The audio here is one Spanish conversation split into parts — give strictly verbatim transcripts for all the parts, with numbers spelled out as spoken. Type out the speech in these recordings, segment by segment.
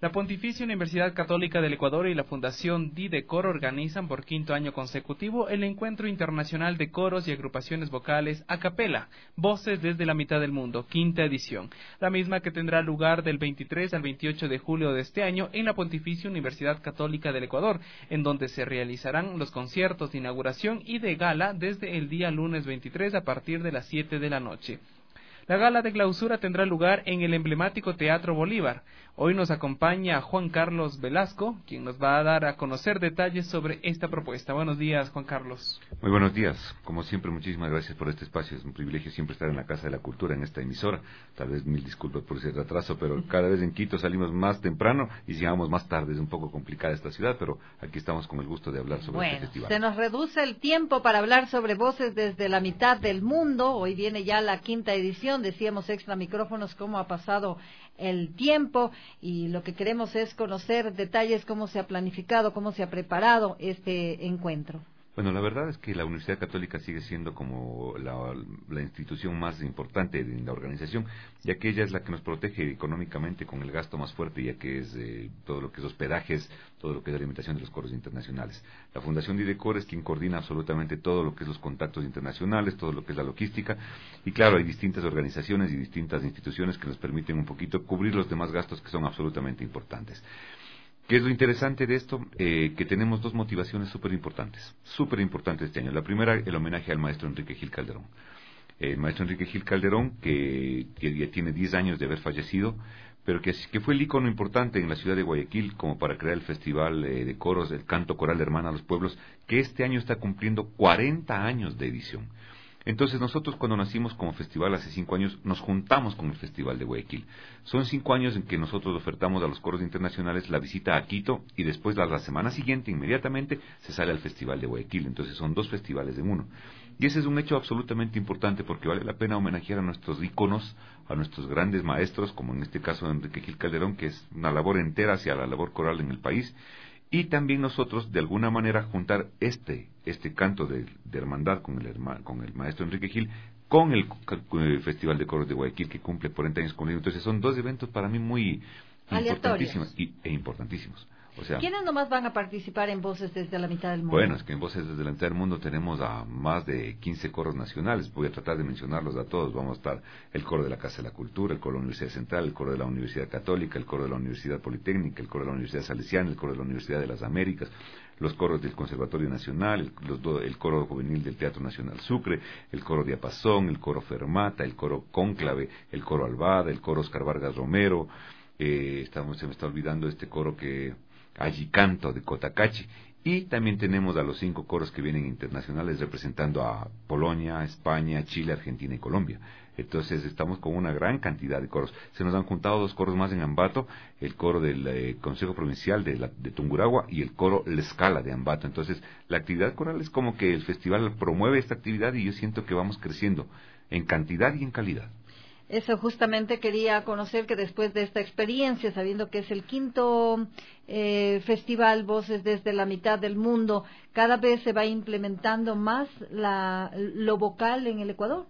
La Pontificia Universidad Católica del Ecuador y la Fundación Didecor organizan por quinto año consecutivo el Encuentro Internacional de Coros y Agrupaciones Vocales a Capela, Voces desde la Mitad del Mundo, quinta edición. La misma que tendrá lugar del veintitrés al veintiocho de julio de este año en la Pontificia Universidad Católica del Ecuador, en donde se realizarán los conciertos de inauguración y de gala desde el día lunes veintitrés a partir de las siete de la noche. La gala de clausura tendrá lugar en el emblemático Teatro Bolívar. Hoy nos acompaña Juan Carlos Velasco, quien nos va a dar a conocer detalles sobre esta propuesta. Buenos días, Juan Carlos. Muy buenos días. Como siempre, muchísimas gracias por este espacio. Es un privilegio siempre estar en la Casa de la Cultura, en esta emisora. Tal vez mil disculpas por ese retraso, pero cada vez en Quito salimos más temprano y llegamos más tarde. Es un poco complicada esta ciudad, pero aquí estamos con el gusto de hablar sobre bueno, este festival. Se nos reduce el tiempo para hablar sobre Voces desde la Mitad del Mundo. Hoy viene ya la quinta edición. Decíamos extra micrófonos cómo ha pasado el tiempo y lo que queremos es conocer detalles, cómo se ha planificado, cómo se ha preparado este encuentro. Bueno, la verdad es que la Universidad Católica sigue siendo como la, la institución más importante en la organización, ya que ella es la que nos protege económicamente con el gasto más fuerte, ya que es eh, todo lo que es hospedajes, todo lo que es alimentación de los coros internacionales. La Fundación Didecor es quien coordina absolutamente todo lo que es los contactos internacionales, todo lo que es la logística, y claro, hay distintas organizaciones y distintas instituciones que nos permiten un poquito cubrir los demás gastos que son absolutamente importantes. ¿Qué es lo interesante de esto? Eh, que tenemos dos motivaciones súper importantes, súper importantes este año. La primera, el homenaje al maestro Enrique Gil Calderón. El maestro Enrique Gil Calderón, que, que ya tiene diez años de haber fallecido, pero que, que fue el ícono importante en la ciudad de Guayaquil como para crear el Festival eh, de Coros, el Canto Coral Hermana a los Pueblos, que este año está cumpliendo cuarenta años de edición. Entonces nosotros cuando nacimos como festival hace cinco años nos juntamos con el Festival de Guayaquil. Son cinco años en que nosotros ofertamos a los coros internacionales la visita a Quito y después la, la semana siguiente inmediatamente se sale al Festival de Guayaquil. Entonces son dos festivales en uno. Y ese es un hecho absolutamente importante porque vale la pena homenajear a nuestros íconos, a nuestros grandes maestros, como en este caso Enrique Gil Calderón, que es una labor entera hacia la labor coral en el país. Y también nosotros, de alguna manera, juntar este este canto de, de hermandad con el, con el maestro Enrique Gil, con el, con el Festival de Coros de Guayaquil, que cumple cuarenta años con él. Entonces son dos eventos para mí muy importantísimos y, e importantísimos. O sea, ¿quiénes nomás van a participar en Voces desde la Mitad del Mundo? Bueno, es que en Voces desde la Mitad del Mundo tenemos a más de quince coros nacionales. Voy a tratar de mencionarlos a todos. Vamos a estar el coro de la Casa de la Cultura, el coro de la Universidad Central, el coro de la Universidad Católica, el coro de la Universidad Politécnica, el coro de la Universidad Salesiana, el coro de la Universidad de las Américas, los coros del Conservatorio Nacional, el, los do, el coro juvenil del Teatro Nacional Sucre, el coro Diapasón, el coro Fermata, el coro Cónclave, el coro Albada, el coro Oscar Vargas Romero. Eh, estamos, se me está olvidando este coro que... Allí Canto de Cotacachi, y también tenemos a los cinco coros que vienen internacionales representando a Polonia, España, Chile, Argentina y Colombia. Entonces estamos con una gran cantidad de coros. Se nos han juntado dos coros más en Ambato, el coro del eh, Consejo Provincial de, la, de Tungurahua y el coro La Escala de Ambato. Entonces la actividad coral es como que el festival promueve esta actividad y yo siento que vamos creciendo en cantidad y en calidad. Eso justamente quería conocer, que después de esta experiencia, sabiendo que es el quinto eh, festival Voces desde la Mitad del Mundo, ¿cada vez se va implementando más la, lo vocal en el Ecuador?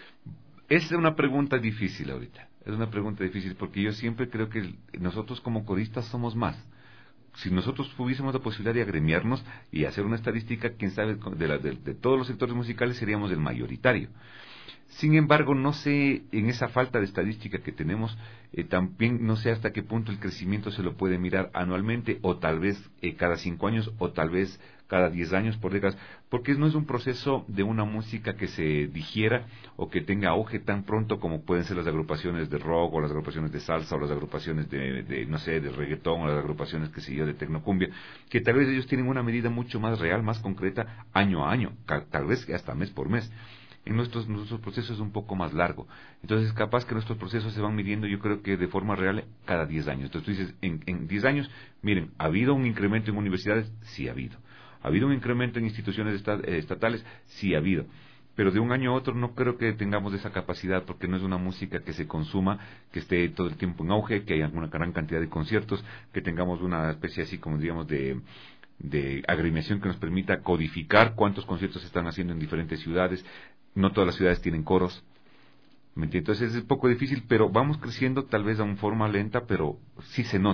Es una pregunta difícil ahorita, es una pregunta difícil porque yo siempre creo que nosotros como coristas somos más. Si nosotros tuviésemos la posibilidad de agremiarnos y hacer una estadística, quién sabe, de, la, de, de todos los sectores musicales seríamos el mayoritario. Sin embargo, no sé, en esa falta de estadística que tenemos, eh, también no sé hasta qué punto el crecimiento se lo puede mirar anualmente, o tal vez eh, cada cinco años, o tal vez cada diez años por décadas, porque no es un proceso de una música que se digiera o que tenga auge tan pronto como pueden ser las agrupaciones de rock, o las agrupaciones de salsa, o las agrupaciones de, de no sé, de reggaetón, o las agrupaciones, que sé yo, de tecnocumbia, que tal vez ellos tienen una medida mucho más real, más concreta, año a año, tal vez hasta mes por mes. En nuestros, nuestros procesos es un poco más largo. Entonces, capaz que nuestros procesos se van midiendo, yo creo que de forma real, cada diez años. Entonces, tú dices, en, en diez años, miren, ¿ha habido un incremento en universidades? Sí ha habido. ¿Ha habido un incremento en instituciones estat, eh, estatales? Sí ha habido. Pero de un año a otro no creo que tengamos esa capacidad, porque no es una música que se consuma, que esté todo el tiempo en auge, que haya una gran cantidad de conciertos, que tengamos una especie así como, digamos, de... de agremiación que nos permita codificar cuántos conciertos se están haciendo en diferentes ciudades. No todas las ciudades tienen coros, ¿me entiendes? Entonces es un poco difícil, pero vamos creciendo tal vez a una forma lenta, pero sí se nota.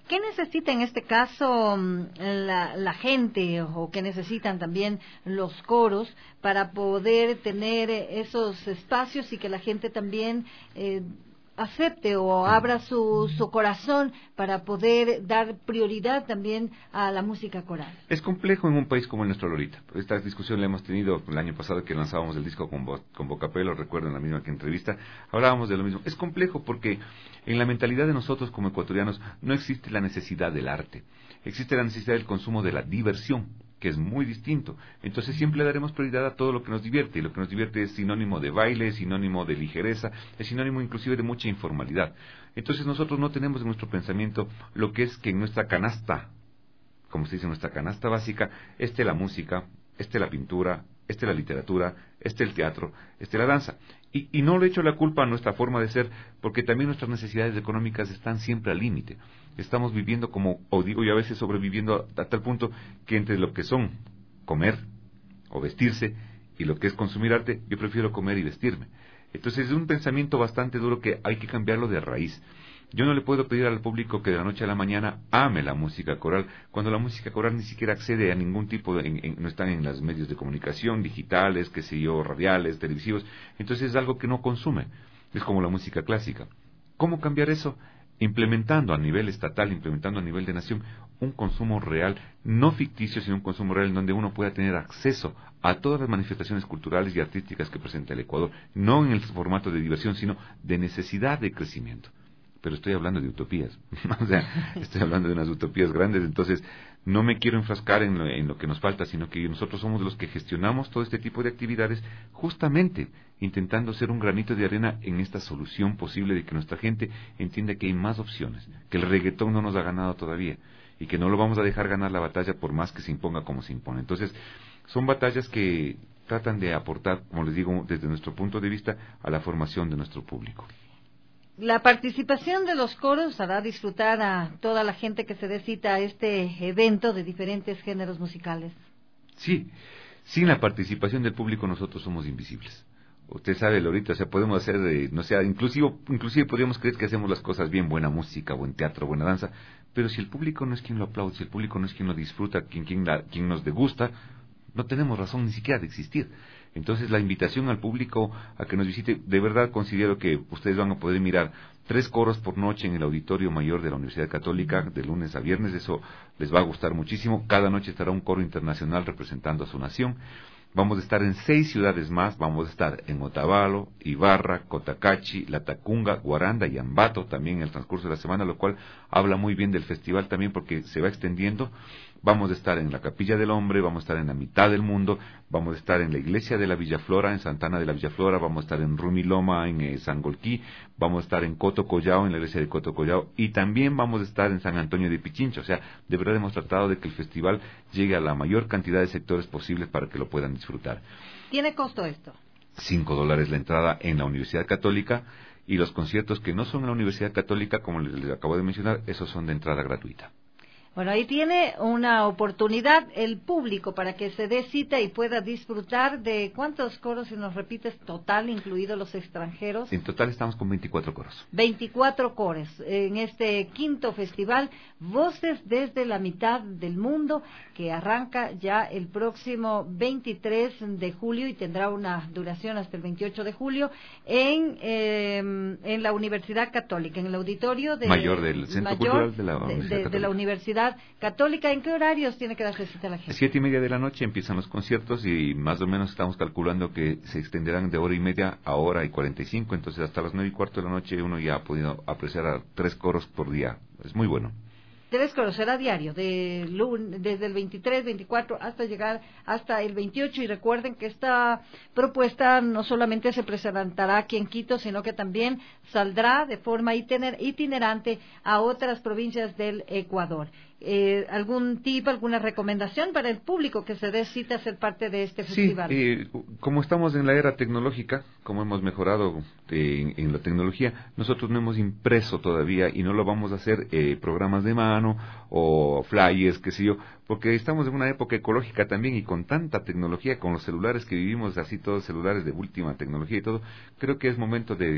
¿Qué necesita en este caso la, la gente o qué necesitan también los coros para poder tener esos espacios y que la gente también eh, acepte o abra su, su corazón para poder dar prioridad también a la música coral? Es complejo en un país como el nuestro, Lorita. Esta discusión la hemos tenido el año pasado que lanzábamos el disco con, Bo, con Bocapelo, recuerdo en la misma que entrevista, hablábamos de lo mismo. Es complejo porque en la mentalidad de nosotros como ecuatorianos no existe la necesidad del arte, existe la necesidad del consumo de la diversión, que es muy distinto. Entonces siempre le daremos prioridad a todo lo que nos divierte, y lo que nos divierte es sinónimo de baile, es sinónimo de ligereza, es sinónimo inclusive de mucha informalidad. Entonces nosotros no tenemos en nuestro pensamiento lo que es que en nuestra canasta, como se dice, en nuestra canasta básica, esté la música, esté la pintura, esté la literatura, esté el teatro, esté la danza. Y, y no le echo la culpa a nuestra forma de ser, porque también nuestras necesidades económicas están siempre al límite. Estamos viviendo como, o digo, y a veces sobreviviendo a tal punto que entre lo que son comer o vestirse y lo que es consumir arte, yo prefiero comer y vestirme. Entonces es un pensamiento bastante duro que hay que cambiarlo de raíz. Yo no le puedo pedir al público que de la noche a la mañana ame la música coral, cuando la música coral ni siquiera accede a ningún tipo de, en, en, no están en los medios de comunicación, digitales, qué sé yo, radiales, televisivos. Entonces es algo que no consume. Es como la música clásica. ¿Cómo cambiar eso? Implementando a nivel estatal, implementando a nivel de nación, un consumo real, no ficticio, sino un consumo real en donde uno pueda tener acceso a todas las manifestaciones culturales y artísticas que presenta el Ecuador, no en el formato de diversión, sino de necesidad de crecimiento. Pero estoy hablando de utopías, o sea, estoy hablando de unas utopías grandes, entonces no me quiero enfrascar en lo, en lo que nos falta, sino que nosotros somos los que gestionamos todo este tipo de actividades, justamente intentando ser un granito de arena en esta solución posible de que nuestra gente entienda que hay más opciones, que el reggaetón no nos ha ganado todavía, y que no lo vamos a dejar ganar la batalla por más que se imponga como se impone. Entonces, son batallas que tratan de aportar, como les digo, desde nuestro punto de vista, a la formación de nuestro público. La participación de los coros hará disfrutar a toda la gente que se dé cita a este evento de diferentes géneros musicales. Sí, sin la participación del público nosotros somos invisibles. Usted sabe, Lorita, o sea, podemos hacer, eh, no sé, inclusive, inclusive podríamos creer que hacemos las cosas bien, buena música, buen teatro, buena danza, pero si el público no es quien lo aplaude, si el público no es quien lo disfruta, quien, quien, la, quien nos degusta, no tenemos razón ni siquiera de existir. Entonces la invitación al público a que nos visite, de verdad considero que ustedes van a poder mirar tres coros por noche en el Auditorio Mayor de la Universidad Católica, de lunes a viernes, eso les va a gustar muchísimo. Cada noche estará un coro internacional representando a su nación. Vamos a estar en seis ciudades más, vamos a estar en Otavalo, Ibarra, Cotacachi, Latacunga, Guaranda y Ambato también en el transcurso de la semana, lo cual habla muy bien del festival también porque se va extendiendo. Vamos a estar en la Capilla del Hombre, vamos a estar en la mitad del mundo, vamos a estar en la iglesia de la Villaflora, en Santana de la Villaflora, vamos a estar en Rumiloma, en eh, Sangolquí, vamos a estar en Coto Collao, en la iglesia de Coto Collao, y también vamos a estar en San Antonio de Pichincha. O sea, de verdad hemos tratado de que el festival llegue a la mayor cantidad de sectores posibles para que lo puedan disfrutar. ¿Tiene costo esto? Cinco dólares la entrada en la Universidad Católica, y los conciertos que no son en la Universidad Católica, como les, les acabo de mencionar, esos son de entrada gratuita. Bueno, ahí tiene una oportunidad el público para que se dé cita y pueda disfrutar de cuántos coros, si nos repites, total, incluidos los extranjeros. En total estamos con veinticuatro coros. veinticuatro coros en este quinto festival, Voces desde la Mitad del Mundo, que arranca ya el próximo veintitrés de julio y tendrá una duración hasta el veintiocho de julio en eh, en la Universidad Católica, en el auditorio de, mayor del Centro mayor Cultural de la Universidad de, de, de la Universidad Católica. ¿En qué horarios tiene que darse cita la gente? A siete y media de la noche empiezan los conciertos y más o menos estamos calculando que se extenderán de hora y media a hora y cuarenta y cinco, entonces hasta las nueve y cuarto de la noche uno ya ha podido apreciar a tres coros por día. Es muy bueno. Tres coros, será diario, de lunes, desde el veintitrés, veinticuatro hasta llegar hasta el veintiocho, y recuerden que esta propuesta no solamente se presentará aquí en Quito, sino que también saldrá de forma itiner, itinerante a otras provincias del Ecuador. Eh, ¿Algún tip, alguna recomendación para el público que se dé cita a ser parte de este festival? Sí, eh, como estamos en la era tecnológica, como hemos mejorado eh, en, en la tecnología, nosotros no hemos impreso todavía y no lo vamos a hacer eh, programas de mano o flyers, qué sé yo, porque estamos en una época ecológica también y con tanta tecnología, con los celulares que vivimos, así todos celulares de última tecnología y todo, creo que es momento de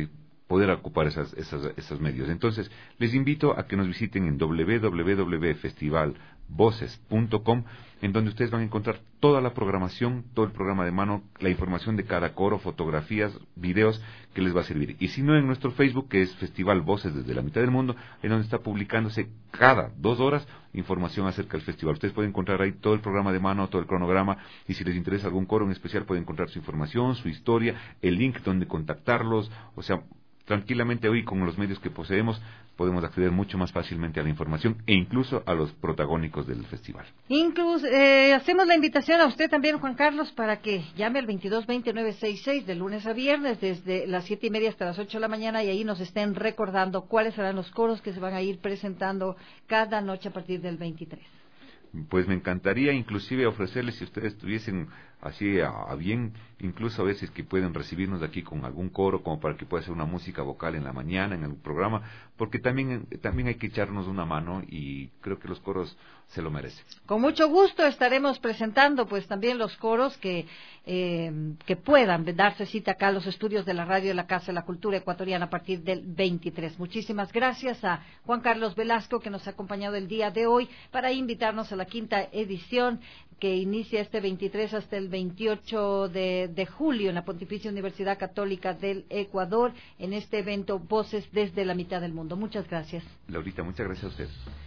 poder ocupar esas, esas, esos medios. Entonces, les invito a que nos visiten en w w w punto festival voces punto com, en donde ustedes van a encontrar toda la programación, todo el programa de mano, la información de cada coro, fotografías, videos que les va a servir. Y si no, en nuestro Facebook, que es Festival Voces desde la mitad del mundo, en donde está publicándose cada dos horas información acerca del festival. Ustedes pueden encontrar ahí todo el programa de mano, todo el cronograma, y si les interesa algún coro en especial, pueden encontrar su información, su historia, el link donde contactarlos, o sea, tranquilamente hoy con los medios que poseemos podemos acceder mucho más fácilmente a la información e incluso a los protagónicos del festival. Incluso eh, hacemos la invitación a usted también, Juan Carlos, para que llame al veintidós veinte nueve sesenta y seis de lunes a viernes desde las siete y media hasta las ocho de la mañana y ahí nos estén recordando cuáles serán los coros que se van a ir presentando cada noche a partir del veintitrés. Pues me encantaría inclusive ofrecerles, si ustedes tuviesen así a, a bien, incluso a veces que pueden recibirnos de aquí con algún coro, como para que pueda ser una música vocal en la mañana, en algún programa, porque también, también hay que echarnos una mano y creo que los coros se lo merecen. Con mucho gusto estaremos presentando pues también los coros que, eh, que puedan darse cita acá a los estudios de la radio de la Casa de la Cultura Ecuatoriana a partir del veintitrés. Muchísimas gracias a Juan Carlos Velasco que nos ha acompañado el día de hoy para invitarnos a la quinta edición que inicia este veintitrés hasta el veintiocho de, de julio en la Pontificia Universidad Católica del Ecuador en este evento Voces desde la mitad del mundo. Muchas gracias. Laurita, muchas gracias a usted.